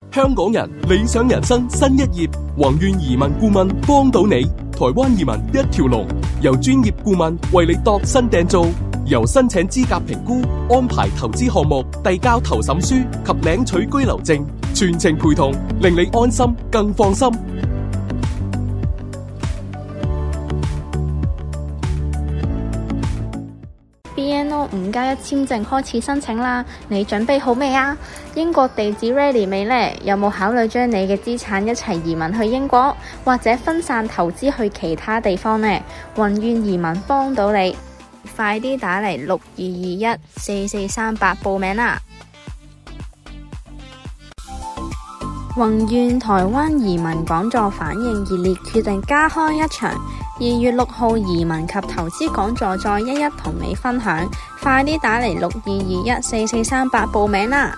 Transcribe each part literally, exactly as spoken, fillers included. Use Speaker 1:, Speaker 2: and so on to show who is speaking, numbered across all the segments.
Speaker 1: 香港人理想人生新一頁，宏願移民顧問幫到你，台灣移民一條龍，由專業顧問為你度身訂造，由申請資格評估、安排投資項目、遞交投審書及領取居留證，全程陪同，令你安心更放心。
Speaker 2: B N O 五加一簽證開始申請啦，你準備好未啊？英國地址 ready 未呢？有冇考慮將你嘅資產一齊移民去英國，或者分散投資去其他地方呢？宏願移民幫到你，快啲打嚟六二二一四四三八報名啦！宏願台灣移民講座反應熱烈，決定加開一場二月六號移民及投資講座，再一一同你分享。快啲打嚟六二二一四四三八報名啦！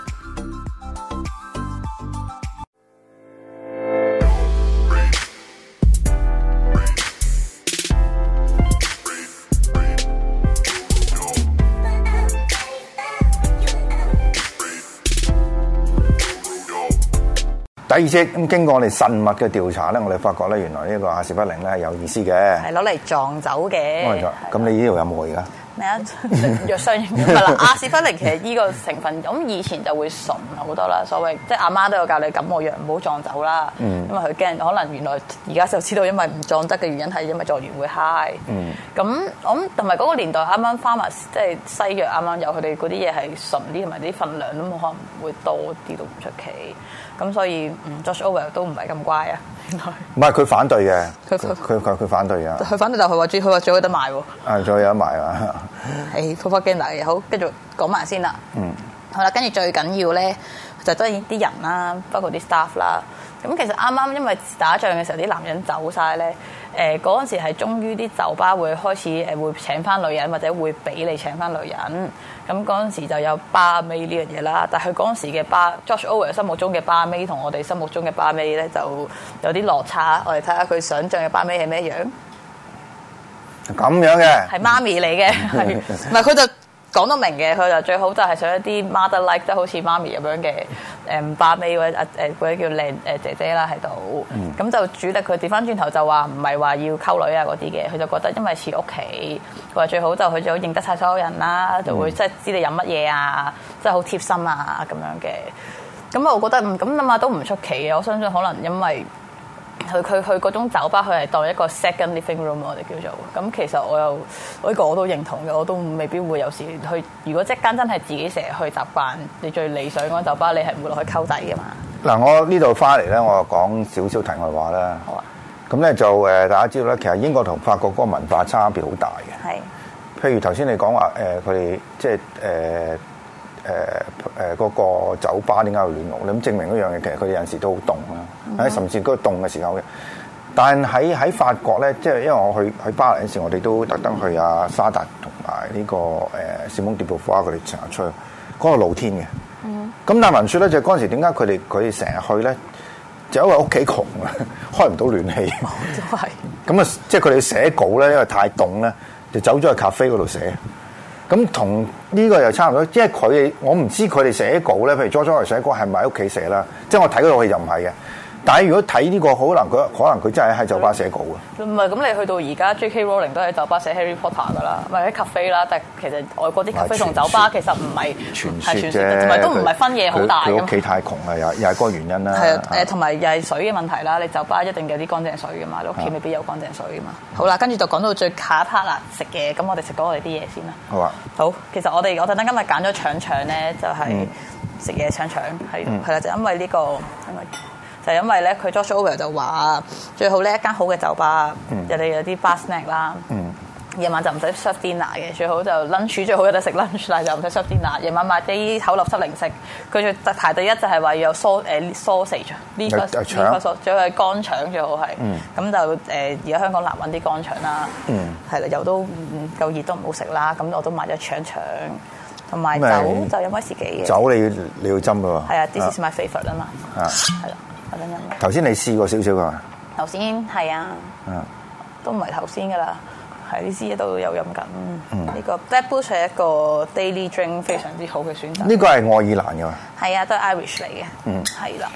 Speaker 3: 第二隻咁經過我哋慎密嘅調查咧，我哋發覺咧，原來呢個阿士匹靈咧係有意思嘅，
Speaker 4: 係攞嚟撞酒嘅。
Speaker 3: 咁你呢度有冇而家？
Speaker 4: 咩啊？藥商係啦，阿士匹靈其實呢個成分，咁以前就會純好多啦。所謂即係阿媽都有教你感冒藥唔好撞酒啦，嗯、因為佢驚可能原來而家就知道，因為唔撞得嘅原因係因為撞完會 high。咁、嗯、我諗同埋嗰個年代啱啱 pharmacy 即係西藥啱啱有佢哋嗰啲嘢係純啲，同埋啲份量都可能會多啲都唔出奇。咁所以嗯 George Orwell 都唔係咁乖啊，原來
Speaker 3: 唔係佢反對嘅，佢佢佢佢反對嘅，
Speaker 4: 佢反對就佢話最佢話最好得賣喎，
Speaker 3: 係最有得賣啊！
Speaker 4: 係 propaganda 嘅，好繼續講埋先啦。嗯，好啦，跟住最緊要咧就當然啲人啦，包括啲 staff 啦。咁其實啱啱因為打仗嘅時候啲男人走晒咧，誒嗰陣時係終於啲酒吧會開始誒會請翻女人，或者會俾你請翻女人。咁嗰陣時就有巴妹呢樣嘢啦，但係佢嗰陣時嘅巴 George Orwell 心目中嘅巴妹同我哋心目中嘅巴妹咧就有啲落差。我哋睇下佢想像嘅巴妹係咩樣？
Speaker 3: 咁樣嘅
Speaker 4: 係媽咪嚟嘅，係唔係佢就講得明嘅？佢就最好就係想一啲 mother like，即係好似媽咪咁樣嘅誒巴妹或者誒嗰啲叫靚誒姐姐啦喺度。咁、嗯、就主力佢調翻轉頭就話唔係話要溝女啊嗰啲嘅，佢就覺得因為似屋企，佢話最好就佢就認得晒所有人啦，就會即係知你飲乜嘢啊，即係好貼心啊咁樣嘅。咁我覺得唔咁諗下都唔出奇嘅，我相信可能因為。佢佢佢嗰種酒吧，佢係當一個 second living room， 我哋叫做咁。其實我又呢個我都認同嘅，我都未必會有時去。如果即間真係自己成日去習慣，你最理想嗰酒吧，你係唔會落去溝底㗎嘛？嗱，
Speaker 3: 我呢度翻嚟咧，我講少少題外話啦。好啊。咁咧就誒，大家知道咧，其實英國同法國嗰個文化差別好大嘅。係。譬如頭先你講話誒，佢哋即係誒。呃誒誒嗰個酒吧點解會亂錄咧？咁證明嗰樣嘢其實佢哋有陣時都好凍啦，喺、mm hmm. 甚至嗰個凍嘅時候嘅。但係喺喺法國咧，即係因為我去去巴黎嗰時，我哋都特登去阿沙達同埋呢個誒士蒙迪布花佢哋成日出去，嗰、那個露天嘅。咁、mm hmm. 但係聞説咧，就嗰陣時點解佢哋佢哋成日去咧？就因為屋企窮啊，開唔到暖氣。都係。咁啊，即係佢哋寫稿咧，因為太凍咧，就走咗去咖啡嗰度寫。咁同呢個又差唔多，即係佢哋我唔知佢哋寫稿咧，譬如 George Orwell 寫稿係咪喺屋企寫啦？即係我睇嗰套戲就唔係嘅。但係如果睇呢個，可能佢可能佢真係喺酒吧寫稿嘅。唔係咁，你去到而家 J K Rowling 都喺酒吧寫 Harry Potter 噶啦，咪喺 cafe 啦。但係其實外國啲 cafe 同酒吧其實唔係傳説啫，同埋都唔係分野好大。佢屋企太窮啦，又又係嗰個原因啦。係啊，誒同埋又係水嘅問題啦。你酒吧一定有啲乾淨水噶嘛，你屋企未必有乾淨水噶嘛。好啦，跟住就講到最下一 part 啦，食嘢。咁我哋食咗我哋啲嘢先啦。好啊。好，其實我哋我特登今日揀咗腸腸咧，就係食嘢腸腸係係啦，就因為呢個因為。就因為咧，佢 George Orwell 就話最好呢一間好嘅酒吧，人哋、嗯、有啲 bar snack 啦。夜、嗯、晚就唔使 serve dinner 嘅，最好就 lunch 最好有得食 lunch， 但係就唔使 serve dinner。夜晚買啲口立濕零食，佢最排第一就係話要有 sausage 誒 sausage 呢個呢個 sauce， 最好係乾腸最好係。咁、嗯、就誒而家香港難揾啲乾腸啦。係啦、嗯，油都唔夠熱都唔好食啦。咁我都買咗腸腸，同埋酒就飲威士忌嘅。酒你要你要斟㗎喎。係啊 ，this is my favourite 啊嘛。啊，係啦。頭先你試過少少㗎嘛？頭先係啊，嗯、都唔係頭先㗎啦，係呢支都有飲緊。呢、嗯呢個 Black Bush 係一個 daily drink 非常之好嘅選擇。呢個係愛爾蘭㗎嘛？係啊，都係 Irish 嚟嘅。嗯，係啦。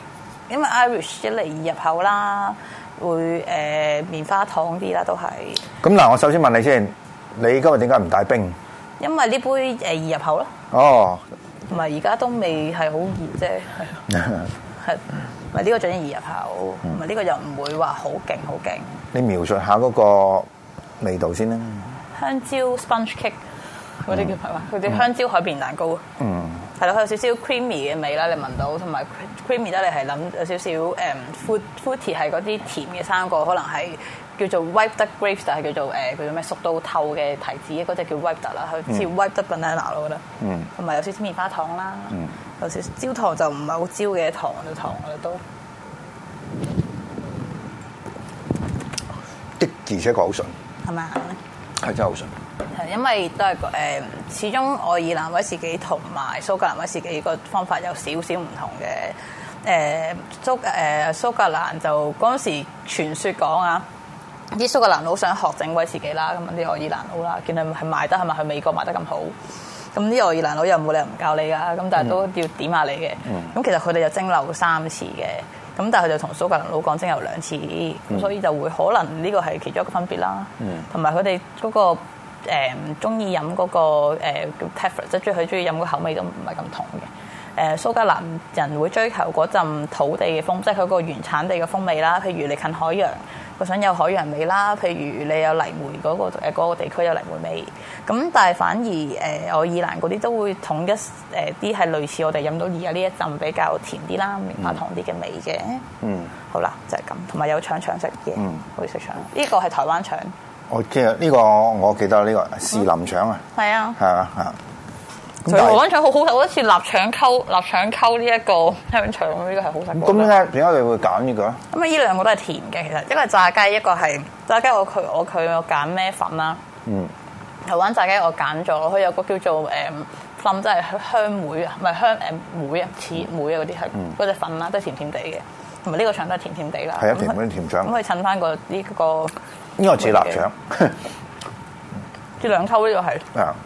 Speaker 4: 因為 Irish 一嚟易入口啦，會誒、呃、棉花糖啲啦，都係。
Speaker 3: 咁嗱，我首先問你先，你今日點解唔帶冰？
Speaker 4: 因為呢杯誒易入口咯。
Speaker 3: 哦。
Speaker 4: 同埋而家都未係好熱啫，係。係。咪呢個最易入口，咪呢個又唔會話好勁好勁。
Speaker 3: 你描述下嗰個味道先啦。
Speaker 4: 香蕉 sponge cake 嗰啲叫係嘛？佢啲香蕉海綿蛋糕。嗯。係咯，佢有少少 creamy 嘅味啦，你聞到，同埋 creamy 得你係諗有少少誒 fruit fruity 係嗰啲甜嘅生果，可能係叫做 wiped grapes， 就係叫做誒叫做咩熟到透嘅提子，嗰隻叫 wiped 啦，佢似 wiped banana 咯，我覺得。嗯。同埋有少少棉花糖啦。嗯。有少少焦糖就唔係好焦嘅糖嘅糖啦都。
Speaker 3: 的而且確好順。係
Speaker 4: 咪啊？
Speaker 3: 係真係好順。
Speaker 4: 係因為都係誒、呃，始終愛爾蘭威士忌同埋蘇格蘭威士忌個方法有少少唔同嘅。誒、呃、蘇誒、呃、蘇格蘭就嗰陣時傳說講啊，啲蘇格蘭佬想學整威士忌啦，咁啲愛爾蘭佬啦，見佢係賣得係咪去美國賣得咁好，咁啲愛爾蘭佬又冇理由唔教你㗎，咁但係都要點下你嘅。咁、嗯、其實佢哋就蒸餾三次嘅。咁但係佢就同蘇格蘭佬講蒸餾兩次，咁、嗯、所以就會可能呢個係其中一個分別啦。同埋佢哋嗰個誒中意飲嗰個誒叫 Tefra， 即係中意佢中意飲個口味都唔係咁同嘅。誒、呃、蘇格蘭人會追求嗰陣土地嘅風，即係佢個原產地嘅風味啦。譬如你近海洋，佢想有海洋味啦。譬如你有泥煤嗰、嗰個誒嗰、嗰個地區有泥煤味。咁但係反而誒愛爾蘭嗰啲都會統一誒啲係類似我哋飲到而家呢一陣比較甜啲啦，棉花糖啲嘅味嘅。嗯，好啦，就係、是、咁，同埋有腸腸食嘅，嗯，可以食腸。呢、這個係台灣腸。
Speaker 3: 我即係呢個，我記得呢、這個士林腸啊。係、嗯、啊，係啊，係啊。
Speaker 4: 台灣腸好好食，好似臘腸溝臘腸溝呢一個香腸，呢、這個係好食。
Speaker 3: 咁點解點解你會揀呢個咧？
Speaker 4: 咁啊，呢兩個都係甜嘅，其實一個係炸雞，一個係炸雞我。我佢我佢我揀咩粉啦？嗯。台灣炸雞我揀咗，佢有個叫做誒粉，即係香梅啊，唔係香誒梅啊，似梅啊嗰啲係嗰隻粉啦，都係甜甜地嘅。同埋呢個腸都係甜甜地啦。係啊，甜嗰啲甜腸。咁可以襯翻個呢個。
Speaker 3: 呢個似臘腸。
Speaker 4: 啲兩溝呢個係。啊。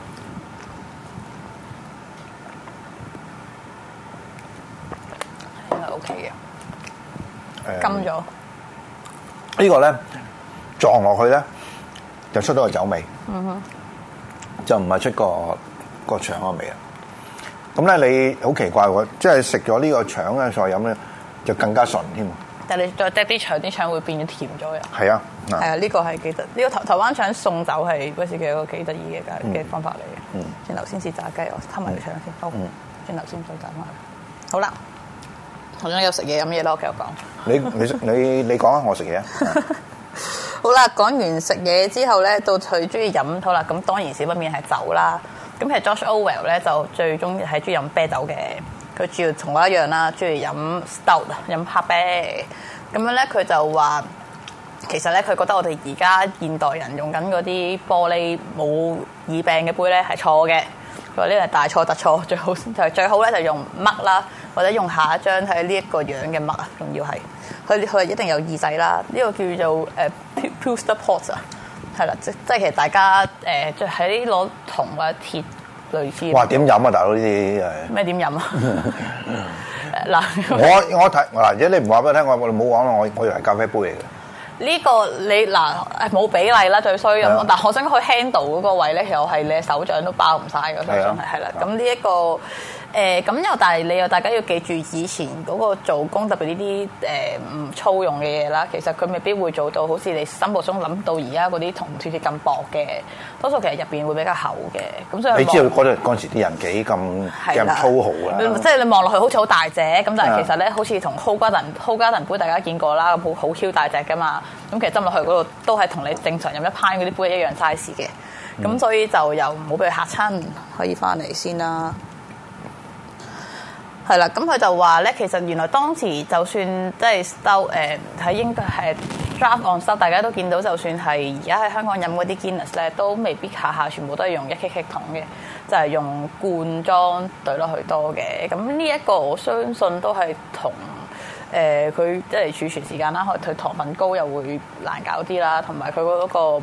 Speaker 4: 應該 OK 嘅。金咗。
Speaker 3: 呢個咧撞落去咧。就出到個酒味，嗯、哼就唔係出個個腸個味啊！咁咧你好奇怪喎，即係食咗呢個腸咧再飲咧，就更加順添。
Speaker 4: 但係你再嗒啲腸，啲腸會變咗甜咗嘅。
Speaker 3: 係啊，
Speaker 4: 係啊，呢、這個係幾得？呢、這個台台灣腸送酒係威士忌一個幾得意嘅嘅方法嚟嘅。嗯，轉頭先試炸雞，我吞埋條腸先。好，轉頭先再揀翻。好啦，頭先有食嘢飲嘢啦，我繼續講。
Speaker 3: 你你你你講啊，我食嘢啊。
Speaker 4: 好啦，講完食嘢之後咧，到佢中意飲好啦，咁當然少不免係酒啦。咁其實 George Orwell 咧就最中意係中意飲啤酒嘅，佢主要同我一樣啦，中意飲 stout 飲黑啤。咁樣咧，佢就話其實咧，佢覺得我哋而家現代人用緊嗰啲玻璃冇耳病嘅杯咧係錯嘅。佢話呢個係大錯特錯，最好就係最好咧就用麥啦，或者用下一張睇呢一個樣嘅麥啊，仲要係。佢佢一定有耳仔啦，呢、這個叫做誒 Puster Port 啊，係啦，即即係其實大家誒即係喺攞銅或者鐵類似。哇！
Speaker 3: 點飲啊，大佬呢啲係
Speaker 4: 咩點飲啊？嗱，
Speaker 3: 我我睇嗱，如果你唔話俾我聽，我我冇講啦，我我以為係咖啡杯嚟嘅。
Speaker 4: 呢、這個你嗱冇比例啦，最衰咁。但係我想佢 handle 嗰個位咧，其實我係你手掌都包唔晒嘅，相信係係啦。咁呢一個。誒咁又，但係你又大家要記住以前嗰個做工，特別呢啲誒唔粗用嘅嘢啦，其實佢未必會做到好似你心目中諗到而家嗰啲銅鐵鐵咁薄嘅，多數其實入邊會比較厚嘅。咁所以你知道嗰陣嗰陣時啲人幾咁咁粗豪啊？ 即係你望落去好似好大隻，咁但係其實咧好似同 Hoegaarden Hoegaarden杯大家見過啦，好好 Q 大隻噶嘛。咁其實斟落去嗰度都係同你正常飲一派嗰啲杯一樣 size 嘅。咁、嗯、所以就又唔好俾佢嚇親，可以翻嚟先啦。係啦，咁佢就話咧，其實原來當時就算即係收誒喺英國係 draft on 收，大家都見到，就算係而家喺香港飲嗰啲 Guinness 咧，都未必下下全部都係用一 K K 桶嘅，就係、是、用罐裝兌落去多嘅。咁呢一個我相信都係同誒佢即係儲存時間啦，佢糖分高又會難搞啲啦，同埋佢嗰個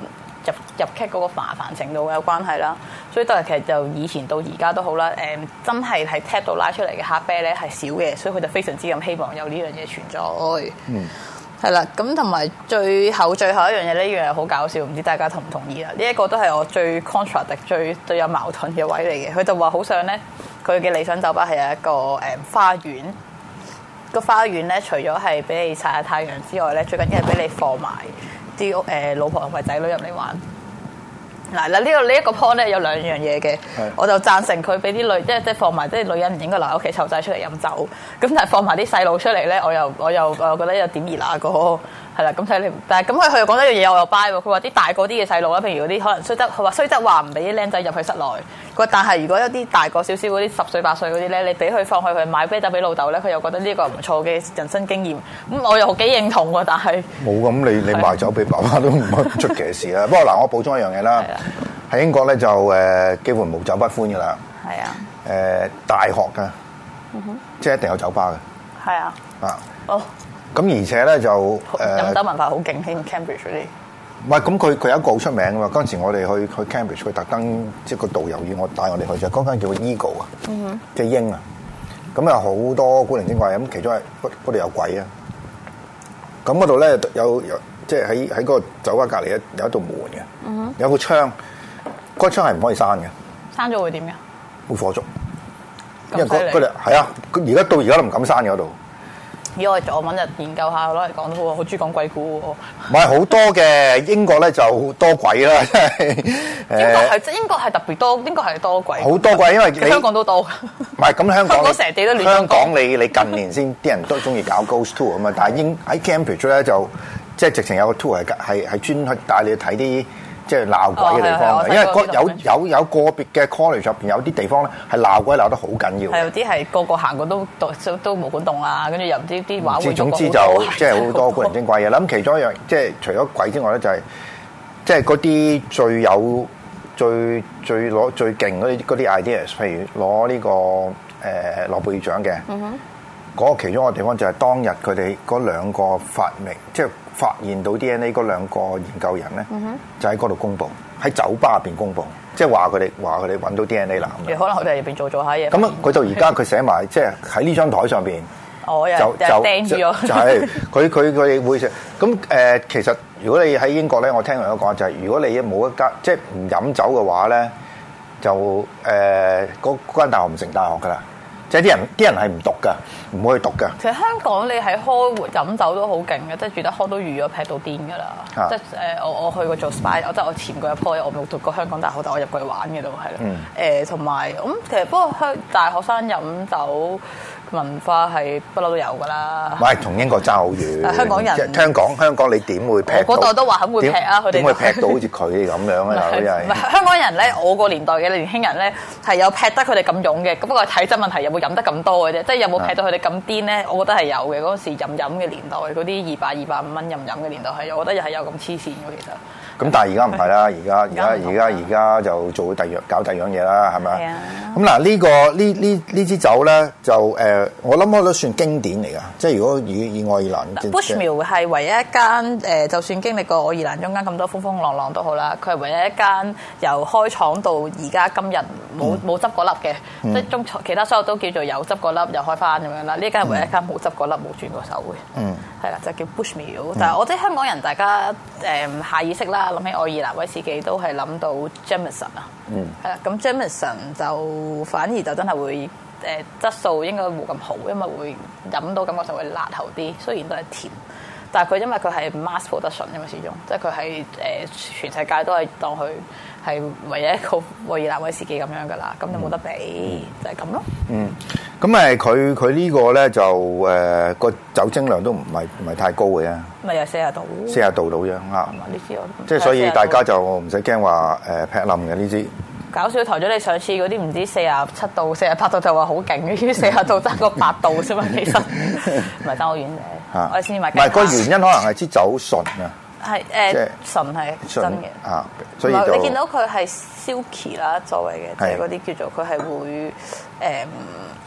Speaker 4: 入入劇嗰個麻煩程度有關係啦。所以都係其實就以前到而家都好啦，誒真係係 tap 到拉出嚟嘅黑啤咧係少嘅，所以佢就非常之咁希望有呢樣嘢存在。嗯。係啦，咁同埋最後最後一樣嘢呢樣嘢好搞笑，唔知大家同唔同意啦？呢、這、一個都係我最 contradict 最最有矛盾嘅位嚟嘅。佢就話好想咧，佢嘅理想酒吧係有一個誒、嗯、花園。個花園咧，除咗係俾你曬下太陽之外咧，最緊要係俾你放埋啲誒老婆同埋仔女入嚟玩。嗱嗱，呢個呢一個 point 咧有兩樣嘢嘅，我就贊成佢俾啲女，即係即係放埋，即係女人唔應該留喺屋企湊仔出嚟飲酒，咁但係放埋啲細路出嚟咧，我又我又我又覺得有點兒那個，係啦，咁睇你，但係咁佢佢又講咗一樣嘢，我又 buy 喎，佢話啲大個啲嘅細路啦，譬如嗰啲可能雖則，佢話雖則話唔俾啲僆仔入去室內，佢話但係如果有啲大個少少嗰啲十歲八歲嗰啲咧，你俾佢放去佢買啤酒俾老豆咧，佢又覺得呢個唔錯嘅人生經驗，咁我又幾認同喎，但係
Speaker 3: 冇咁你你賣酒俾爸爸都唔係出奇嘅事啦。不過嗱，我補充一樣嘢啦。喺英國咧就誒幾乎無酒不歡嘅啦，係啊，誒大學嘅，嗯哼，即係一定有酒吧嘅，係啊，啊，哦，咁而且咧就誒
Speaker 4: 飲酒文化好勁喺 Cambridge 嗰啲，
Speaker 3: 唔係咁佢佢有一個好出名嘅嘛，嗰陣時我哋去去 Cambridge 佢特登即係個導遊要我帶我哋去就嗰間叫 Eagle 啊，嗯哼，即係鷹啊，咁有好多古靈精怪咁，其中係嗰嗰度有鬼啊，咁嗰度咧有有即係喺喺嗰個酒吧隔離有一道門嘅，嗯哼，有個窗。嗰個窗係唔可以閂嘅，
Speaker 4: 閂咗會點嘅？
Speaker 3: 會火燭，因為嗰嗰度係啊，而家到而家都唔敢閂嘅嗰度。
Speaker 4: 以我我揾日研究下攞嚟講都好，好中意講鬼故喎。
Speaker 3: 唔係好多嘅，英國咧就多鬼啦，真係。
Speaker 4: 英國係英國係特別多，英國係多鬼。
Speaker 3: 好多鬼，因為你
Speaker 4: 香港都多。
Speaker 3: 唔係咁香港，香
Speaker 4: 港成地都亂。
Speaker 3: 香港你你近年先啲人都中意搞 ghost tour 啊嘛，但係英喺 Cambridge 咧就即係直情有個 tour 係係係專去帶你去睇啲。即係鬧鬼嘅地方，哦、因為有有有個別嘅 college 入邊有啲地方咧係鬧鬼鬧得好緊要。係有啲係個個行過都都都毛管戙啊，跟住又唔知啲話會。總之就即係好多古靈精怪嘢。諗其中一樣，即係除咗鬼之外咧，就係即係嗰啲最有最最攞最勁嗰啲嗰啲 ideas，譬如攞呢、呢個誒、呃、諾貝爾獎嘅。嗯哼。嗰個其中一個地方就係當日佢哋嗰兩個發明，即係發現到 D N A 嗰兩個研究人咧，嗯、就喺嗰度公佈，喺酒吧入邊公佈，即係話佢哋話佢哋揾到 D N A 啦。可能佢哋喺入邊做做下嘢。咁佢到而家佢寫埋，即係喺呢張台上邊，哦、就就釘住咗。就係佢佢佢會寫。咁誒、呃，其實如果你喺英國咧，我聽人講就係、是，如果你冇一間即係唔飲酒嘅話咧，就誒嗰嗰間大學唔成大學噶啦。即係啲人，啲人係唔讀㗎，唔可以讀㗎。其實香港你喺開活飲酒都好勁嘅，即係住得開都預咗劈到癲㗎啦。啊、即係誒，我我去過做 spy，我即係我潛過一鋪，我冇讀過香港大學，但我入過去玩嘅都係啦。誒同埋咁，其實不過香大學生飲酒文化係不嬲都有㗎啦。唔係同英國爭好遠。香港人，香港香港你點會劈？嗰代都話肯會劈啊！佢哋點會劈到好似佢哋咁樣啊？又係唔係香港人咧？我個年代嘅年輕人咧係有劈得佢哋咁勇嘅，咁不過體質問題有冇飲得咁多嘅啫？即係有冇劈到佢哋咁癲咧？我覺得係有嘅。嗰時飲飲嘅年代，嗰啲二百二百五蚊飲飲嘅年代係，我覺得又係有咁黐線嘅其實。咁但係而家唔係啦，而家而家而家而家就做第二搞第二樣嘢啦，係咪啊？咁嗱呢個呢呢呢支酒咧就誒、呃，我諗我都算經典嚟㗎。即係如果以以愛爾蘭 Bushmill 係唯一一間誒、呃，就算經歷過愛爾蘭中間咁多風風浪浪都好啦，佢係唯一一間由開廠到而家今日冇冇執過粒嘅，嗯、即係中其他所有都叫做有執過粒又開翻咁樣啦。呢間係唯一一間冇執過粒冇轉過手嘅，嗯，係啦，就叫 Bushmill、嗯。但係我哋香港人大家誒、呃、下意識啦。諗起愛爾蘭威士忌都係諗到 Jameson 啊，嗯，係啦，咁 Jameson 就反而就真係會誒、呃、質素應該冇咁好，因為會飲到感覺上會辣喉啲，雖然都係甜，但係佢因為佢係 mass production 因為始終，即係佢係誒全世界都係當佢係唯一一個愛爾蘭威士忌咁樣噶啦，咁就冇得比，嗯、就係咁咯。嗯，咁誒佢佢呢個咧就誒個、呃、酒精量都唔係唔係太高嘅啫。咪有四十度，四十度到啫，啱。呢支我即係所以大家就唔使驚話誒劈冧嘅呢支。搞笑台咗你上次嗰啲唔知四十七度、四十八度就話好勁，呢啲四十度爭個八度啫嘛，其實唔係爭好遠嘅。我哋先買。唔係個原因可能係支酒純啊。係誒純係真嘅啊，所以你見到佢係 silky 啦，作為嘅即係嗰啲叫做佢係會誒。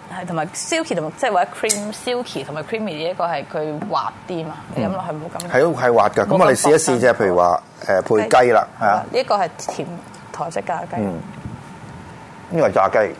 Speaker 4: 係同埋 silky 同即係或者 cream silky 同埋 creamy 呢一個係佢滑啲嘛，你飲落去冇咁。
Speaker 3: 係係滑㗎，咁我哋試一試啫。譬如話誒配雞啦，係啊。
Speaker 4: 呢個係甜台式炸雞。
Speaker 3: 嗯，呢個係炸雞。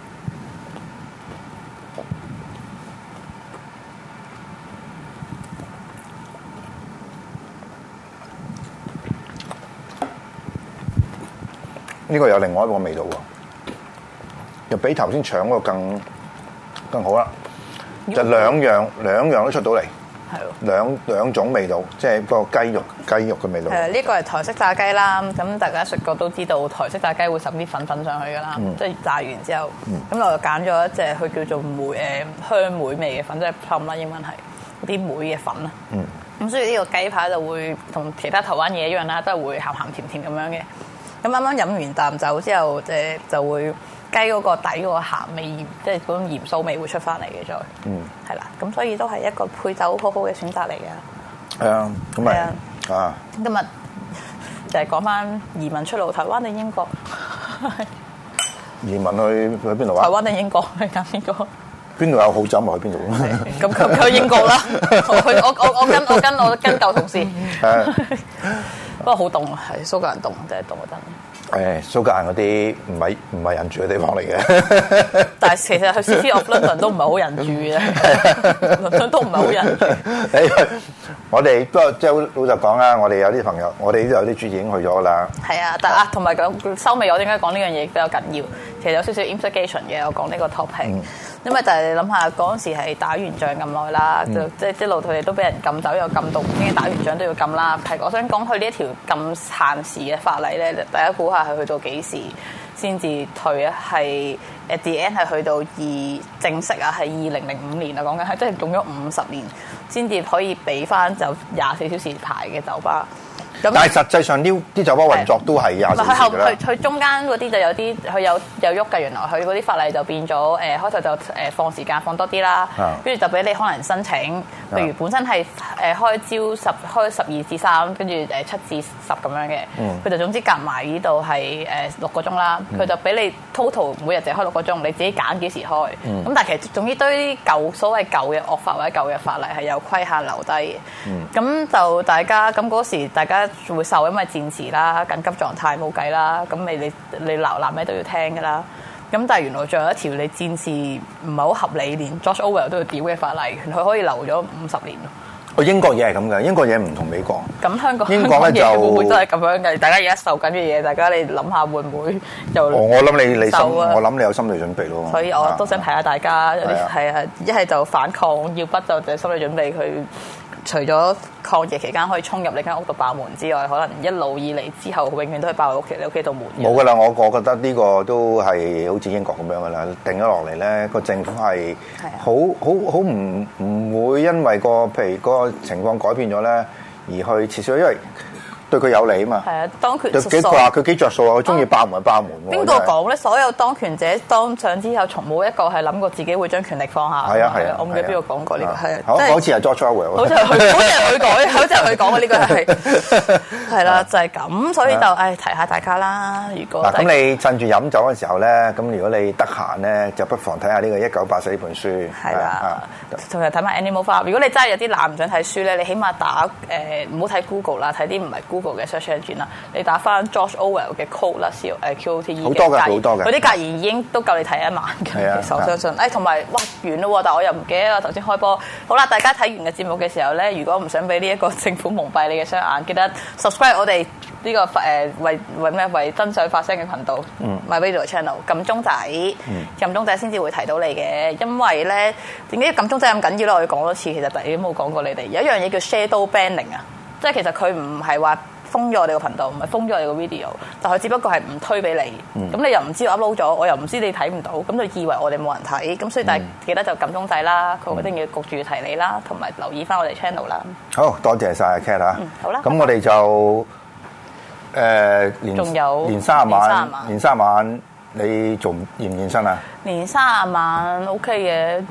Speaker 3: 呢個有另外一個味道喎，又比頭先搶嗰個更更好啦。就兩樣兩樣都出到嚟，係兩兩種味道，即係個雞肉雞肉嘅味道。
Speaker 4: 係呢個係台式炸雞啦，咁大家食過都知道台式炸雞會滲啲粉粉上去㗎啦，嗯、即係炸完之後，咁、嗯、我就揀咗一隻佢叫做梅誒香梅味嘅粉，即係 plum 啦，英文係嗰啲梅嘅粉啦。咁、嗯、所以呢個雞排就會同其他台灣嘢一樣啦，都係會鹹鹹甜甜咁樣嘅。咁啱啱飲完啖酒之後，誒就會雞嗰個底嗰個鹹味，即係嗰種鹽酥味會出翻嚟嘅，再，嗯，係啦，咁所以都係一個配酒好好嘅選擇嚟嘅。係啊，咁咪啊，今日就係講翻移民出路，台灣定英國？
Speaker 3: 移民去去邊度啊？
Speaker 4: 台灣定英國？你揀邊個？
Speaker 3: 邊度有好酒咪去邊度咯？
Speaker 4: 咁咁去英國啦！我我我我跟我跟我跟舊同事。不過好凍啊，係蘇格蘭凍，真係凍啊真。
Speaker 3: 誒，蘇格蘭嗰啲唔係唔係人住嘅地方嚟嘅。
Speaker 4: 但係其實去 City of London 都唔係好人住嘅，倫敦都唔係好人住。
Speaker 3: 誒，我哋不過即係老實講啦，我哋有啲朋友，我哋都有啲豬已經去咗啦。係
Speaker 4: 啊，但啊，同埋講收尾，我點解講呢樣嘢比較緊要？其實有少少 implication 嘅，我講呢個 topic。嗯因為就係你諗下嗰陣時係打完仗咁耐啦，就即係一路佢哋都俾人禁酒又禁毒，已經打完仗都要禁啦。係我想講佢呢一條咁限時嘅法例咧，大家估下係去到幾時先至退啊？係 at the end 係去到二正式啊，係二零零五年啊，講緊係即係用咗五十年先至可以俾翻就廿四小時牌嘅酒吧。
Speaker 3: 但係實際上呢啲酒吧運作都係廿四小時㗎啦。
Speaker 4: 佢佢中間嗰啲就有啲佢有有喐㗎，原來佢嗰啲法例就變咗誒，開頭就誒放時間放多啲啦，跟住就俾你可能申請，譬如本身係誒開朝十開十二至三，跟住誒七至十咁樣嘅，佢就總之夾埋呢度係誒六個鐘啦，佢就俾你 total 每日淨係開六個鐘，你自己揀幾時開，咁但係其實總之對啲舊所謂舊嘅惡法或者舊嘅法例係有規限留低嘅，咁就大家咁嗰時大家會受，因為戰時啦、緊急狀態冇計啦，咁你你你鬧鬧咩都要聽噶啦。咁但係原來仲有一條你戰時唔係好合理，連 George Orwell 都要屌嘅法例，佢可以留咗五十年咯。
Speaker 3: 哦，英國嘢係咁嘅，英國嘢唔同美國。
Speaker 4: 咁香港
Speaker 3: 英國咧就
Speaker 4: 會唔會都係咁樣嘅？大家而家受緊嘅嘢，大家你諗下會唔會就？
Speaker 3: 哦，我諗你你心，我諗你有心理準備咯。
Speaker 4: 所以我都想提下大家，有啲係啊，一係就反抗，要不就就心理準備佢。除咗抗疫期間可以衝入你間屋度爆門之外，可能一路以嚟之後，永遠都係爆喺屋企你屋企度門。
Speaker 3: 冇噶啦，我我覺得呢個都係好似英國咁樣噶啦，定咗落嚟咧，個政府係好好好唔唔會因為個譬如個情況改變咗咧，而去撤銷，因為對佢有利啊嘛。係啊，當權幾話佢幾着數啊，佢中意爆門就爆門。邊個講咧？所有當權者當上之後，從冇一個係諗過自己會將權力放下。係啊係啊，我唔記得邊個講過呢個係啊。好，好似係 George Orwell。好似係佢，好似係佢講，好似係佢講嘅呢個係。係啦，就係咁，所以就誒提下大家啦。如果嗱咁你趁住飲酒嘅時候咧，咁如果你得閒咧，就不妨睇下呢個一九八四呢本書。係啦，同埋睇埋 Animal Farm。如果你真係有啲懶唔想睇書咧，你起碼打誒唔好睇 Google 啦，睇啲唔係 Google 嘅 search engine 啦，你打翻 George Orwell 嘅 Code 啦，誒 Q O T E 好多嘅，好多嘅，嗰啲格言已經都夠你睇一晚嘅。其實我相信，誒同埋哇完咯喎，但係我又唔記得我頭先開波。好啦，大家睇完嘅節目嘅時候咧，如果唔想俾呢一個政府蒙蔽你嘅雙眼，記得 subscribe 我哋呢個誒為為咩為真相發聲嘅頻道，My Radio Channel， 撳鐘仔，撳鐘仔先至會提到你嘅。因為咧點解撳鐘仔咁緊要咧？我要講多次，其實第二都冇講過你哋有一樣嘢叫 shadow banning 啊，即係其實佢唔係話封咗我哋個頻道，唔係封咗我哋個 video， 但佢只不過係唔推俾你。咁、嗯、你又唔知我 upload 咗，我又唔知你睇唔到，咁就以為我哋冇人睇。咁所以大家記得就撳鐘仔啦，佢、嗯、一定要焗住提你啦，同埋留意翻我哋 channel 啦。好多謝晒 Cat 啊、嗯！好啦，咁我哋就誒年仲有年卅晚，年卅晚你做現唔現身啊？年卅晚 OK 嘅。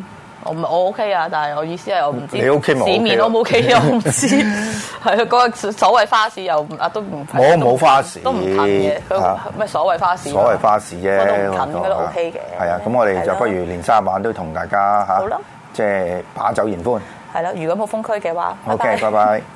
Speaker 4: 我唔我 OK 啊，但係我意思係我唔知
Speaker 3: 你 OK 咪 OK
Speaker 4: 市面 O 唔 OK 我唔知，係啊，嗰個所謂花市又啊都唔
Speaker 3: 我冇花市，
Speaker 4: 都唔近嘅，咩所謂花市？
Speaker 3: 所謂花市啫，
Speaker 4: 都唔近，覺得 OK 嘅。
Speaker 3: 係啊，咁我哋就不如年卅晚都同大家嚇，即係把酒言歡。
Speaker 4: 係咯，如果冇封區嘅話
Speaker 3: ，OK，拜拜。